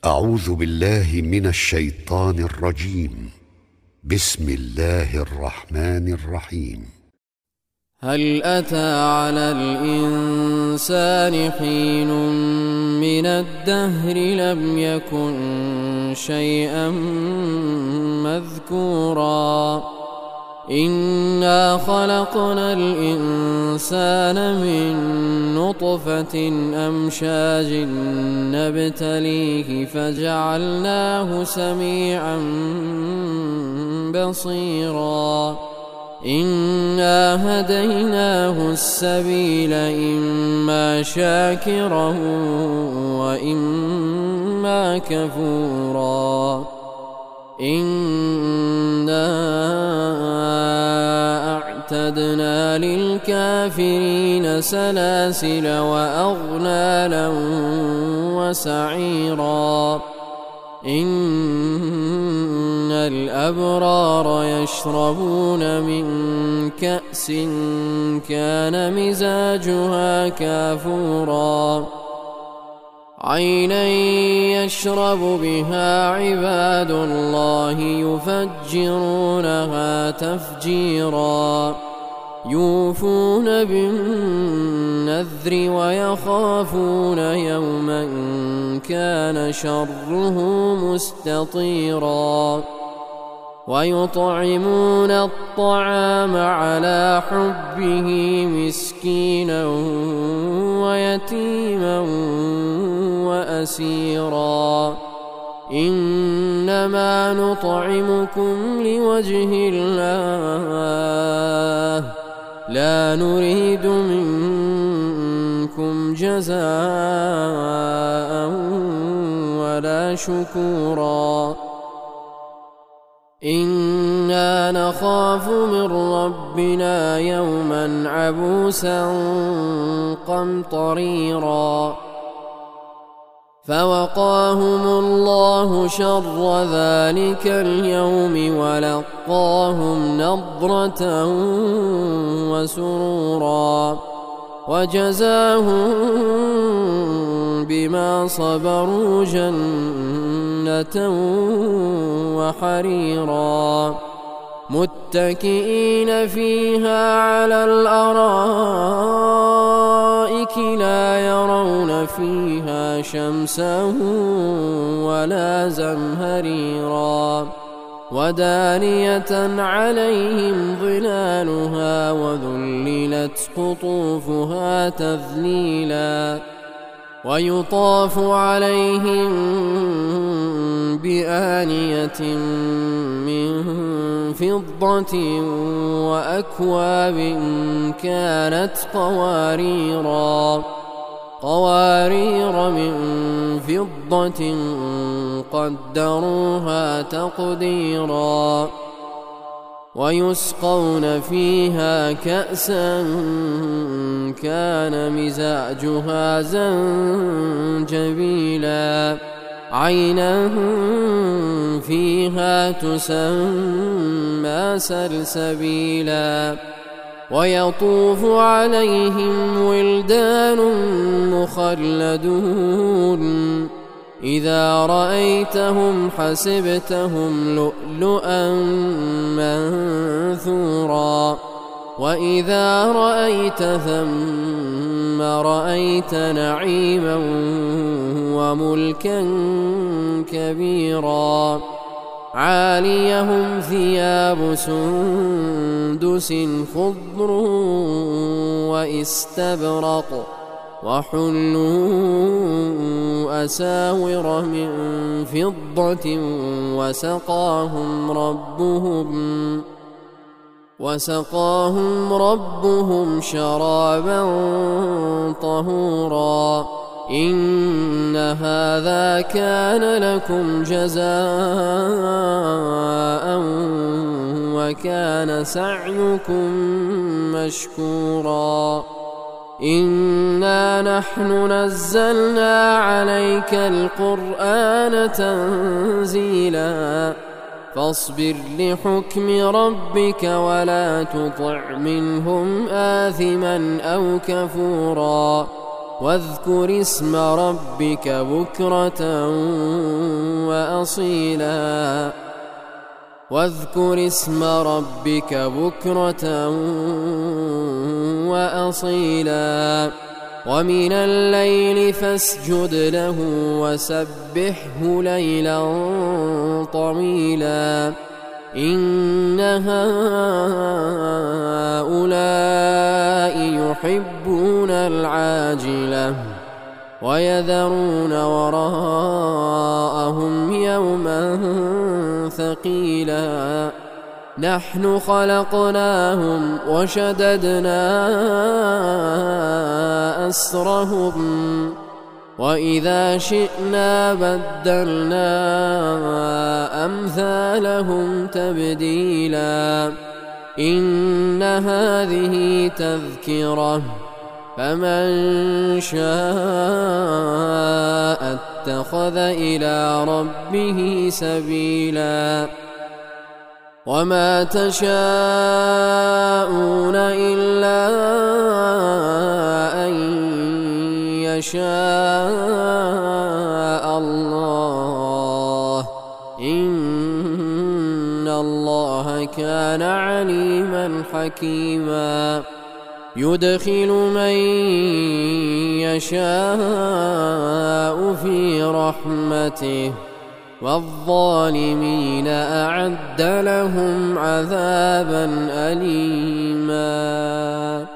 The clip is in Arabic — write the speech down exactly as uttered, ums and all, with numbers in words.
أعوذ بالله من الشيطان الرجيم. بسم الله الرحمن الرحيم. هل أتى على الإنسان حين من الدهر لم يكن شيئا مذكورا إنا خلقنا الإنسان من نطفة أمشاج نبتليه فجعلناه سميعا بصيرا إنا هديناه السبيل إما شاكرا وإما كفورا إنا أعتدنا للكافرين سلاسل وأغلالا وسعيرا إن الأبرار يشربون من كأس كان مزاجها كافورا عينا يشرب بها عباد الله يفجرونها تفجيرا يوفون بالنذر ويخافون يوما كان شره مستطيرا ويطعمون الطعام على حبه مسكينا ويتيما وأسيرا إنما نطعمكم لوجه الله لا نريد منكم جزاء ولا شكورا إنا نخاف من ربنا يوما عبوسا قمطريرا فوقاهم الله شر ذلك اليوم ولقاهم نضرة وسرورا وجزاهم بما صبروا جنة وحريرا متكئين فيها على الأرائك لا يرون فيها شمسا ولا زمهريرا ودانية عليهم ظلالها وذللت قطوفها تذليلا ويطاف عليهم بآنية من فضة وأكواب كانت قواريرا قوارير من فضة قدروها تقديرا ويسقون فيها كأسا كان مزاجها زنجبيلا عينا فيها تسمى سلسبيلا ويطوف عليهم ولدان مخلدون إذا رأيتهم حسبتهم لؤلؤا منثورا وإذا رأيت ثم رأيت نعيما وملكا كبيرا عاليهم ثياب سندس خضر واستبرق وحلوا أساور من فضة وسقاهم ربهم وسقاهم ربهم شرابا طهورا إن هذا كان لكم جزاء وكان سعيكم مشكورا إنا نحن نزلنا عليك القرآن تنزيلا فاصبر لحكم ربك ولا تطع منهم آثما أو كفورا واذكر اسم ربك بكرة وأصيلا واذكر اسم ربك بكرة وأصيلا ومن الليل فاسجد له وسبحه ليلا طويلا إن هؤلاء يحبون العاجلة ويذرون وراءهم يوما ثقيلا نحن خلقناهم وشددنا أسرهم وإذا شئنا بدلنا أمثالهم تبديلا إن هذه تذكرة فمن شاء اتخذ إلى ربه سبيلا وما تشاءون إلا أن يشاء الله إن الله كان عليما حكيما يدخل من يشاء في رحمته والظالمين أعد لهم عذابا أليما